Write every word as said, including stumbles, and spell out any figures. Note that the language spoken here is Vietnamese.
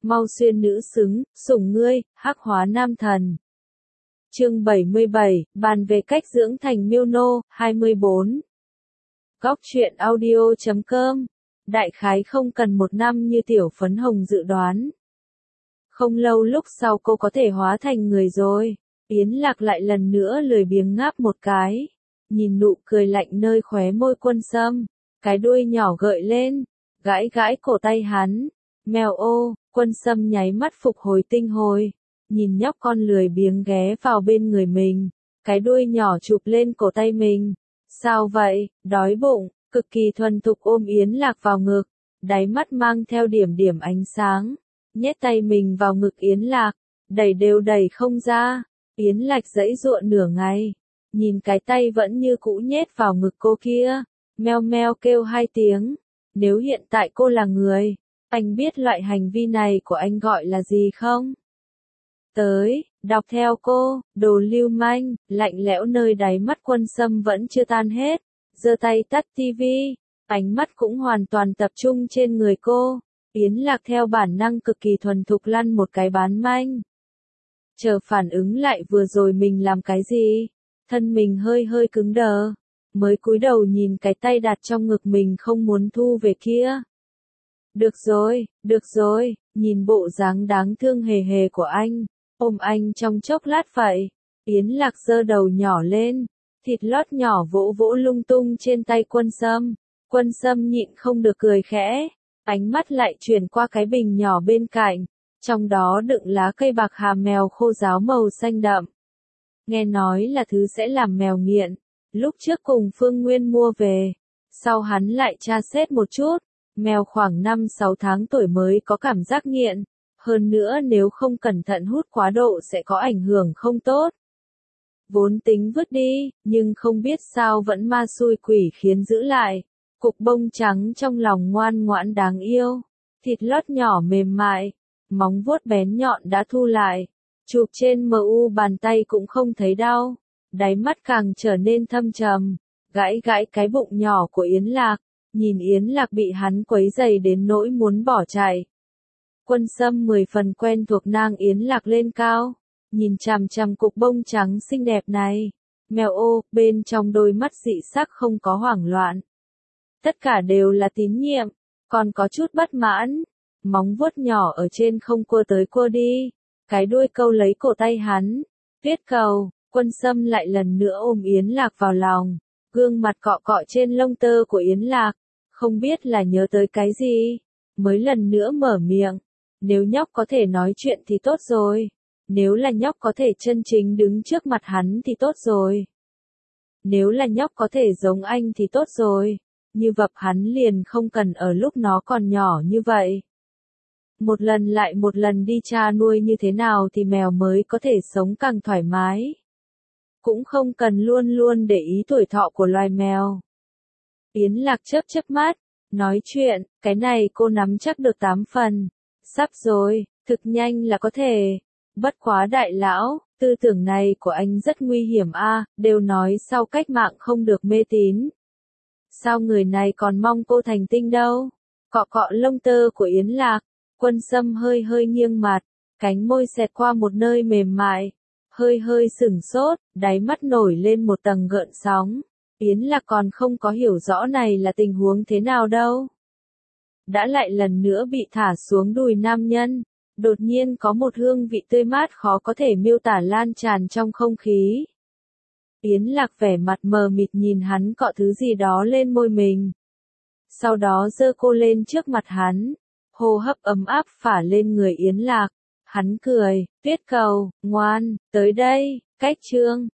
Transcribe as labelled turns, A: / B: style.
A: mau xuyên nữ xứng, sủng ngươi, hắc hóa nam thần. Chương bảy mươi bảy, bàn về cách dưỡng thành miêu nô, hai mươi bốn. Góc truyện audio chấm com. Đại khái không cần một năm như Tiểu Phấn Hồng dự đoán. Không lâu lúc sau cô có thể hóa thành người rồi. Yến Lạc lại lần nữa lười biếng ngáp một cái. Nhìn nụ cười lạnh nơi khóe môi Quân Sâm. Cái đuôi nhỏ gợi lên. Gãi gãi cổ tay hắn. Mèo ô, Quân Sâm nháy mắt phục hồi tinh hồi. Nhìn nhóc con lười biếng ghé vào bên người mình. Cái đuôi nhỏ chụp lên cổ tay mình. Sao vậy, đói bụng, cực kỳ thuần thục ôm Yến Lạc vào ngực. Đáy mắt mang theo điểm điểm ánh sáng. Nhét tay mình vào ngực Yến Lạc. Đẩy đều đẩy không ra. Yến Lạc giãy giụa nửa ngày. Nhìn cái tay vẫn như cũ nhét vào ngực cô kia. Meo meo kêu hai tiếng. Nếu hiện tại cô là người, anh biết loại hành vi này của anh gọi là gì không? Tới, đọc theo cô, đồ lưu manh, lạnh lẽo nơi đáy mắt Quân Sâm vẫn chưa tan hết. Giơ tay tắt tivi, ánh mắt cũng hoàn toàn tập trung trên người cô. Yến Lạc theo bản năng cực kỳ thuần thục lăn một cái bán manh. Chờ phản ứng lại vừa rồi mình làm cái gì? Thân mình hơi hơi cứng đờ. Mới cúi đầu nhìn cái tay đặt trong ngực mình không muốn thu về kia. Được rồi, được rồi, nhìn bộ dáng đáng thương hề hề của anh. Ôm anh trong chốc lát vậy. Yến Lạc giơ đầu nhỏ lên. Thịt lót nhỏ vỗ vỗ lung tung trên tay Quân Sâm. Quân Sâm nhịn không được cười khẽ. Ánh mắt lại chuyển qua cái bình nhỏ bên cạnh. Trong đó đựng lá cây bạc hà mèo khô ráo màu xanh đậm. Nghe nói là thứ sẽ làm mèo nghiện. Lúc trước cùng Phương Nguyên mua về. Sau hắn lại tra xét một chút. Mèo khoảng năm sáu tháng tuổi mới có cảm giác nghiện. Hơn nữa nếu không cẩn thận hút quá độ sẽ có ảnh hưởng không tốt. Vốn tính vứt đi, nhưng không biết sao vẫn ma xui quỷ khiến giữ lại. Cục bông trắng trong lòng ngoan ngoãn đáng yêu. Thịt lót nhỏ mềm mại. Móng vuốt bén nhọn đã thu lại. Chụp trên em u bàn tay cũng không thấy đau. Đáy mắt càng trở nên thâm trầm. Gãi gãi cái bụng nhỏ của Yến Lạc. Nhìn Yến Lạc bị hắn quấy dày đến nỗi muốn bỏ chạy. Quân Sâm mười phần quen thuộc nang Yến Lạc lên cao. Nhìn chằm chằm cục bông trắng xinh đẹp này. Mèo ô, bên trong đôi mắt dị sắc không có hoảng loạn. Tất cả đều là tín nhiệm. Còn có chút bất mãn. Móng vuốt nhỏ ở trên không cua tới cua đi. Cái đuôi câu lấy cổ tay hắn. Tuyết cầu, Quân Sâm lại lần nữa ôm Yến Lạc vào lòng. Gương mặt cọ cọ trên lông tơ của Yến Lạc. Không biết là nhớ tới cái gì. Mới lần nữa mở miệng. Nếu nhóc có thể nói chuyện thì tốt rồi. Nếu là nhóc có thể chân chính đứng trước mặt hắn thì tốt rồi. Nếu là nhóc có thể giống anh thì tốt rồi. Như vậy hắn liền không cần ở lúc nó còn nhỏ như vậy. Một lần lại một lần đi cha nuôi như thế nào thì mèo mới có thể sống càng thoải mái. Cũng không cần luôn luôn để ý tuổi thọ của loài mèo. Yến Lạc chớp chớp mắt, nói chuyện, cái này cô nắm chắc được tám phần. Sắp rồi, thực nhanh là có thể. Bất quá đại lão, tư tưởng này của anh rất nguy hiểm a, đều nói sau cách mạng không được mê tín. Sao người này còn mong cô thành tinh đâu? Cọ cọ lông tơ của Yến Lạc, Quân Sâm hơi hơi nghiêng mặt, cánh môi xẹt qua một nơi mềm mại, hơi hơi sửng sốt, đáy mắt nổi lên một tầng gợn sóng. Yến Lạc còn không có hiểu rõ này là tình huống thế nào đâu. Đã lại lần nữa bị thả xuống đùi nam nhân, đột nhiên có một hương vị tươi mát khó có thể miêu tả lan tràn trong không khí. Yến Lạc vẻ mặt mờ mịt nhìn hắn cọ thứ gì đó lên môi mình. Sau đó giơ cô lên trước mặt hắn, hô hấp ấm áp phả lên người Yến Lạc. Hắn cười, Tuyết cầu, ngoan, tới đây, cách chương.